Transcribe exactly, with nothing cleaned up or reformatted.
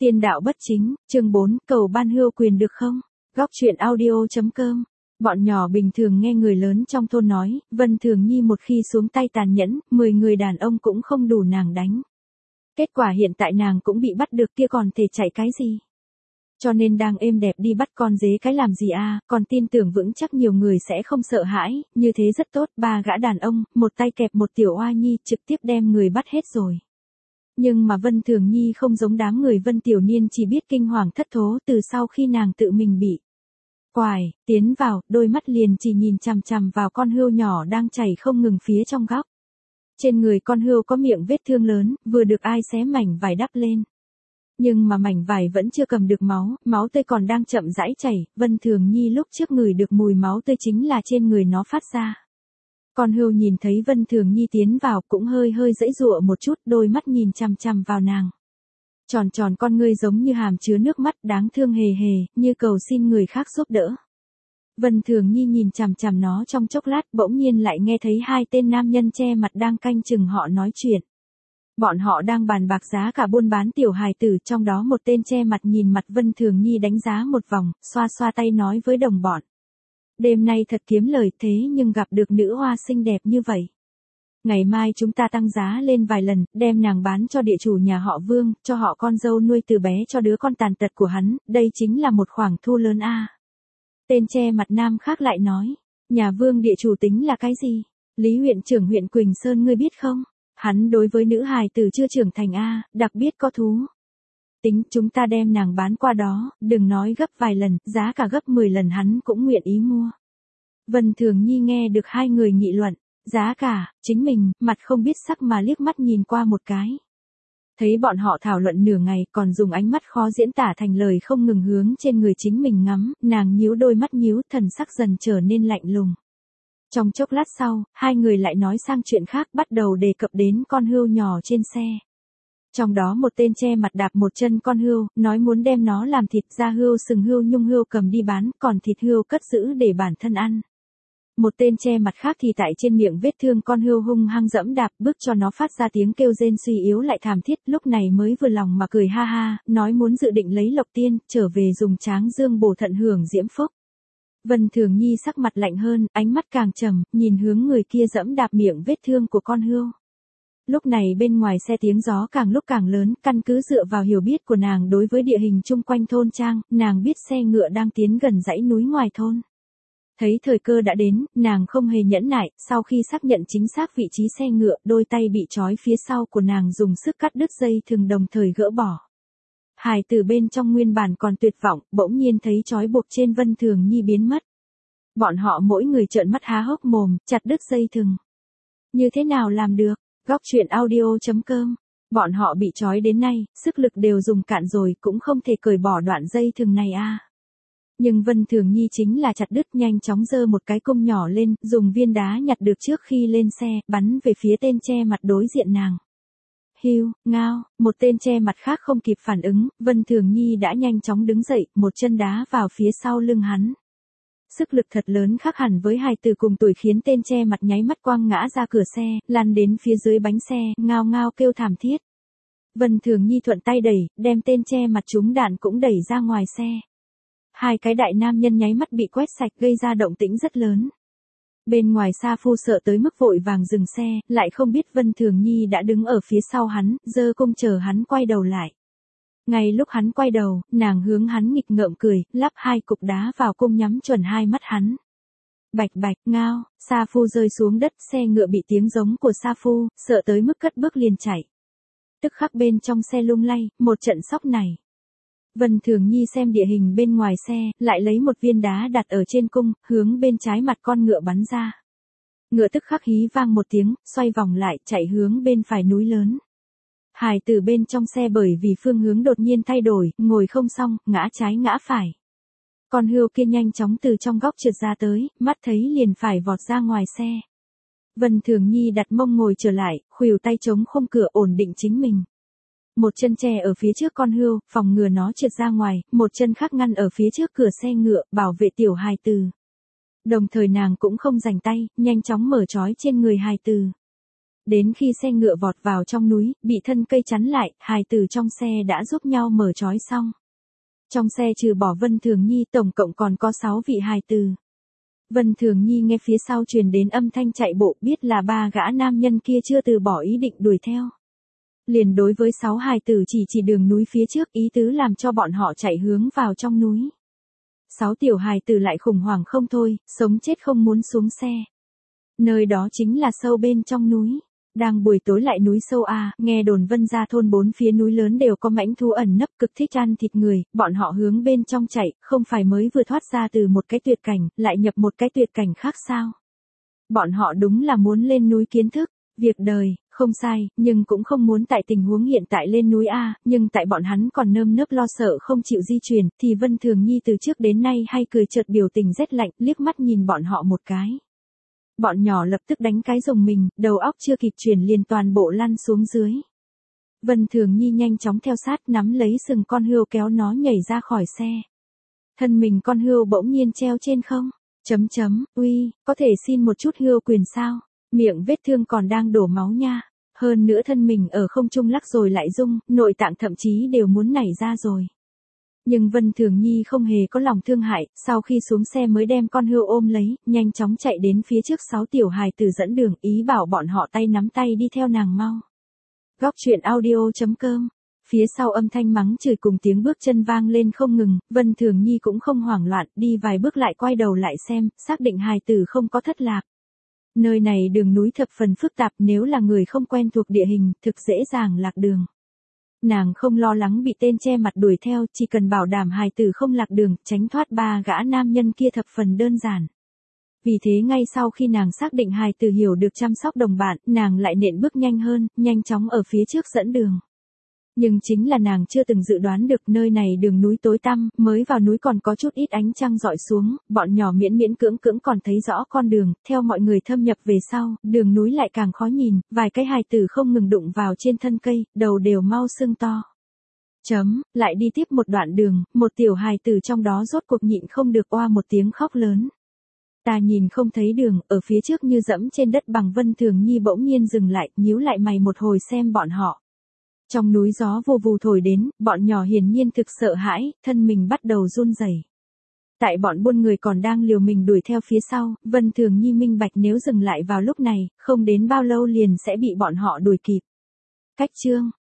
Tiên đạo bất chính, chương bốn, cầu ban hươu quyền được không? Góc truyện audio chấm com. Bọn nhỏ bình thường nghe người lớn trong thôn nói, Vân Thường Nhi một khi xuống tay tàn nhẫn, mười người đàn ông cũng không đủ nàng đánh. Kết quả hiện tại nàng cũng bị bắt được, kia còn thể chạy cái gì? Cho nên đang êm đẹp đi bắt con dế cái làm gì a? À, còn tin tưởng vững chắc nhiều người sẽ không sợ hãi, như thế rất tốt. Ba gã đàn ông, một tay kẹp một tiểu oa nhi, trực tiếp đem người bắt hết rồi. Nhưng mà Vân Thường Nhi không giống đám người Vân Tiểu Niên chỉ biết kinh hoàng thất thố từ sau khi nàng tự mình bị quải, tiến vào, đôi mắt liền chỉ nhìn chằm chằm vào con hươu nhỏ đang chảy không ngừng phía trong góc. Trên người con hươu có miệng vết thương lớn, vừa được ai xé mảnh vải đắp lên. Nhưng mà mảnh vải vẫn chưa cầm được máu, máu tươi còn đang chậm rãi chảy, Vân Thường Nhi lúc trước ngửi được mùi máu tươi chính là trên người nó phát ra. Con hươu nhìn thấy Vân Thường Nhi tiến vào cũng hơi hơi giãy giụa một chút, đôi mắt nhìn chằm chằm vào nàng. Tròn tròn con ngươi giống như hàm chứa nước mắt đáng thương hề hề, như cầu xin người khác giúp đỡ. Vân Thường Nhi nhìn chằm chằm nó trong chốc lát, bỗng nhiên lại nghe thấy hai tên nam nhân che mặt đang canh chừng họ nói chuyện. Bọn họ đang bàn bạc giá cả buôn bán tiểu hài tử, trong đó một tên che mặt nhìn mặt Vân Thường Nhi đánh giá một vòng, xoa xoa tay nói với đồng bọn. Đêm nay thật kiếm lời, thế nhưng gặp được nữ hoa xinh đẹp như vậy. Ngày mai chúng ta tăng giá lên vài lần, đem nàng bán cho địa chủ nhà họ Vương, cho họ con dâu nuôi từ bé cho đứa con tàn tật của hắn, đây chính là một khoản thu lớn a. À. Tên che mặt nam khác lại nói, nhà Vương địa chủ tính là cái gì? Lý huyện trưởng huyện Quỳnh Sơn ngươi biết không? Hắn đối với nữ hài tử chưa trưởng thành a, à, đặc biệt có thú. Tính chúng ta đem nàng bán qua đó, đừng nói gấp vài lần, giá cả gấp mười lần hắn cũng nguyện ý mua. Vân Thường Nhi nghe được hai người nghị luận, giá cả, chính mình, mặt không biết sắc mà liếc mắt nhìn qua một cái. Thấy bọn họ thảo luận nửa ngày còn dùng ánh mắt khó diễn tả thành lời không ngừng hướng trên người chính mình ngắm, nàng nhíu đôi mắt nhíu, thần sắc dần trở nên lạnh lùng. Trong chốc lát sau, hai người lại nói sang chuyện khác, bắt đầu đề cập đến con hươu nhỏ trên xe. Trong đó một tên che mặt đạp một chân con hươu, nói muốn đem nó làm thịt, da hươu, sừng hươu, nhung hươu cầm đi bán, còn thịt hươu cất giữ để bản thân ăn. Một tên che mặt khác thì tại trên miệng vết thương con hươu hung hăng dẫm đạp, bức cho nó phát ra tiếng kêu rên suy yếu lại thảm thiết, lúc này mới vừa lòng mà cười ha ha, nói muốn dự định lấy lộc tiên, trở về dùng tráng dương bổ thận hưởng diễm phúc. Vân Thường Nhi sắc mặt lạnh hơn, ánh mắt càng trầm, nhìn hướng người kia dẫm đạp miệng vết thương của con hươu. Lúc này bên ngoài xe tiếng gió càng lúc càng lớn, căn cứ dựa vào hiểu biết của nàng đối với địa hình chung quanh thôn trang, nàng biết xe ngựa đang tiến gần dãy núi ngoài thôn. Thấy thời cơ đã đến, nàng không hề nhẫn nại, sau khi xác nhận chính xác vị trí xe ngựa, đôi tay bị trói phía sau của nàng dùng sức cắt đứt dây thừng đồng thời gỡ bỏ. Hài tử bên trong nguyên bản còn tuyệt vọng, bỗng nhiên thấy trói buộc trên Vân Thường Nhi biến mất. Bọn họ mỗi người trợn mắt há hốc mồm, chặt đứt dây thừng. Như thế nào làm được? Góc truyện audio chấm com. Bọn họ bị trói đến nay, sức lực đều dùng cạn rồi, cũng không thể cởi bỏ đoạn dây thừng này a. À. Nhưng Vân Thường Nhi chính là chặt đứt, nhanh chóng giơ một cái cung nhỏ lên, dùng viên đá nhặt được trước khi lên xe, bắn về phía tên che mặt đối diện nàng. Hiu, ngao, một tên che mặt khác không kịp phản ứng, Vân Thường Nhi đã nhanh chóng đứng dậy, một chân đá vào phía sau lưng hắn. Sức lực thật lớn khác hẳn với hài tử cùng tuổi khiến tên che mặt nháy mắt quăng ngã ra cửa xe, lăn đến phía dưới bánh xe, ngao ngao kêu thảm thiết. Vân Thường Nhi thuận tay đẩy, đem tên che mặt trúng đạn cũng đẩy ra ngoài xe. Hai cái đại nam nhân nháy mắt bị quét sạch gây ra động tĩnh rất lớn. Bên ngoài Sa Phu sợ tới mức vội vàng dừng xe, lại không biết Vân Thường Nhi đã đứng ở phía sau hắn, giơ cung chờ hắn quay đầu lại. Ngay lúc hắn quay đầu, nàng hướng hắn nghịch ngợm cười, lắp hai cục đá vào cung nhắm chuẩn hai mắt hắn. Bạch bạch, ngao, Sa Phu rơi xuống đất, xe ngựa bị tiếng giống của Sa Phu, sợ tới mức cất bước liền chạy. Tức khắc bên trong xe lung lay, một trận sóc này. Vân Thường Nhi xem địa hình bên ngoài xe, lại lấy một viên đá đặt ở trên cung, hướng bên trái mặt con ngựa bắn ra. Ngựa tức khắc hí vang một tiếng, xoay vòng lại, chạy hướng bên phải núi lớn. Hài tử bên trong xe bởi vì phương hướng đột nhiên thay đổi, ngồi không xong, ngã trái ngã phải. Con hươu kia nhanh chóng từ trong góc trượt ra tới, mắt thấy liền phải vọt ra ngoài xe. Vân Thường Nhi đặt mông ngồi trở lại, khuỷu tay chống khung cửa ổn định chính mình. Một chân che ở phía trước con hươu, phòng ngừa nó trượt ra ngoài, một chân khác ngăn ở phía trước cửa xe ngựa, bảo vệ tiểu hài tử. Đồng thời nàng cũng không rảnh tay, nhanh chóng mở trói trên người hài tử. Đến khi xe ngựa vọt vào trong núi, bị thân cây chắn lại, hài tử trong xe đã giúp nhau mở trói xong. Trong xe trừ bỏ Vân Thường Nhi tổng cộng còn có sáu vị hài tử. Vân Thường Nhi nghe phía sau truyền đến âm thanh chạy bộ, biết là ba gã nam nhân kia chưa từ bỏ ý định đuổi theo. Liền đối với sáu hài tử chỉ chỉ đường núi phía trước, ý tứ làm cho bọn họ chạy hướng vào trong núi. Sáu tiểu hài tử lại khủng hoảng không thôi, sống chết không muốn xuống xe. Nơi đó chính là sâu bên trong núi. Đang buổi tối lại núi sâu à, nghe đồn Vân gia thôn bốn phía núi lớn đều có mãnh thú ẩn nấp cực thích ăn thịt người, bọn họ hướng bên trong chạy, không phải mới vừa thoát ra từ một cái tuyệt cảnh, lại nhập một cái tuyệt cảnh khác sao? Bọn họ đúng là muốn lên núi kiến thức, việc đời, không sai, nhưng cũng không muốn tại tình huống hiện tại lên núi a, nhưng tại bọn hắn còn nơm nớp lo sợ không chịu di chuyển, thì Vân Thường Nhi từ trước đến nay hay cười chợt biểu tình rét lạnh, liếc mắt nhìn bọn họ một cái. Bọn nhỏ lập tức đánh cái rồng mình, đầu óc chưa kịp chuyển liền toàn bộ lăn xuống dưới. Vân Thường Nhi nhanh chóng theo sát, nắm lấy sừng con hươu kéo nó nhảy ra khỏi xe. Thân mình con hươu bỗng nhiên treo trên không. Chấm chấm, uy, có thể xin một chút hươu quyền sao? Miệng vết thương còn đang đổ máu nha. Hơn nữa thân mình ở không trung lắc rồi lại rung, nội tạng thậm chí đều muốn nảy ra rồi. Nhưng Vân Thường Nhi không hề có lòng thương hại, sau khi xuống xe mới đem con hươu ôm lấy, nhanh chóng chạy đến phía trước sáu tiểu hài tử dẫn đường, ý bảo bọn họ tay nắm tay đi theo nàng mau. Góc truyện audio chấm com. Phía sau âm thanh mắng chửi cùng tiếng bước chân vang lên không ngừng, Vân Thường Nhi cũng không hoảng loạn, đi vài bước lại quay đầu lại xem, xác định hài tử không có thất lạc. Nơi này đường núi thập phần phức tạp, nếu là người không quen thuộc địa hình, thực dễ dàng lạc đường. Nàng không lo lắng bị tên che mặt đuổi theo, chỉ cần bảo đảm hài tử không lạc đường, tránh thoát ba gã nam nhân kia thập phần đơn giản. Vì thế ngay sau khi nàng xác định hài tử hiểu được chăm sóc đồng bạn, nàng lại nện bước nhanh hơn, nhanh chóng ở phía trước dẫn đường. Nhưng chính là nàng chưa từng dự đoán được nơi này đường núi tối tăm, mới vào núi còn có chút ít ánh trăng rọi xuống, bọn nhỏ miễn miễn cưỡng cưỡng còn thấy rõ con đường, theo mọi người thâm nhập về sau, đường núi lại càng khó nhìn, vài cái hài tử không ngừng đụng vào trên thân cây, đầu đều mau sưng to. Chấm, lại đi tiếp một đoạn đường, một tiểu hài tử trong đó rốt cuộc nhịn không được oa một tiếng khóc lớn. Ta nhìn không thấy đường, ở phía trước như dẫm trên đất bằng. Vân Thường Nhi bỗng nhiên dừng lại, nhíu lại mày một hồi xem bọn họ. Trong núi gió vù vù thổi đến, bọn nhỏ hiển nhiên thực sợ hãi, thân mình bắt đầu run rẩy. Tại bọn buôn người còn đang liều mình đuổi theo phía sau, Vân Thường Nhi minh bạch nếu dừng lại vào lúc này, không đến bao lâu liền sẽ bị bọn họ đuổi kịp. Cách chương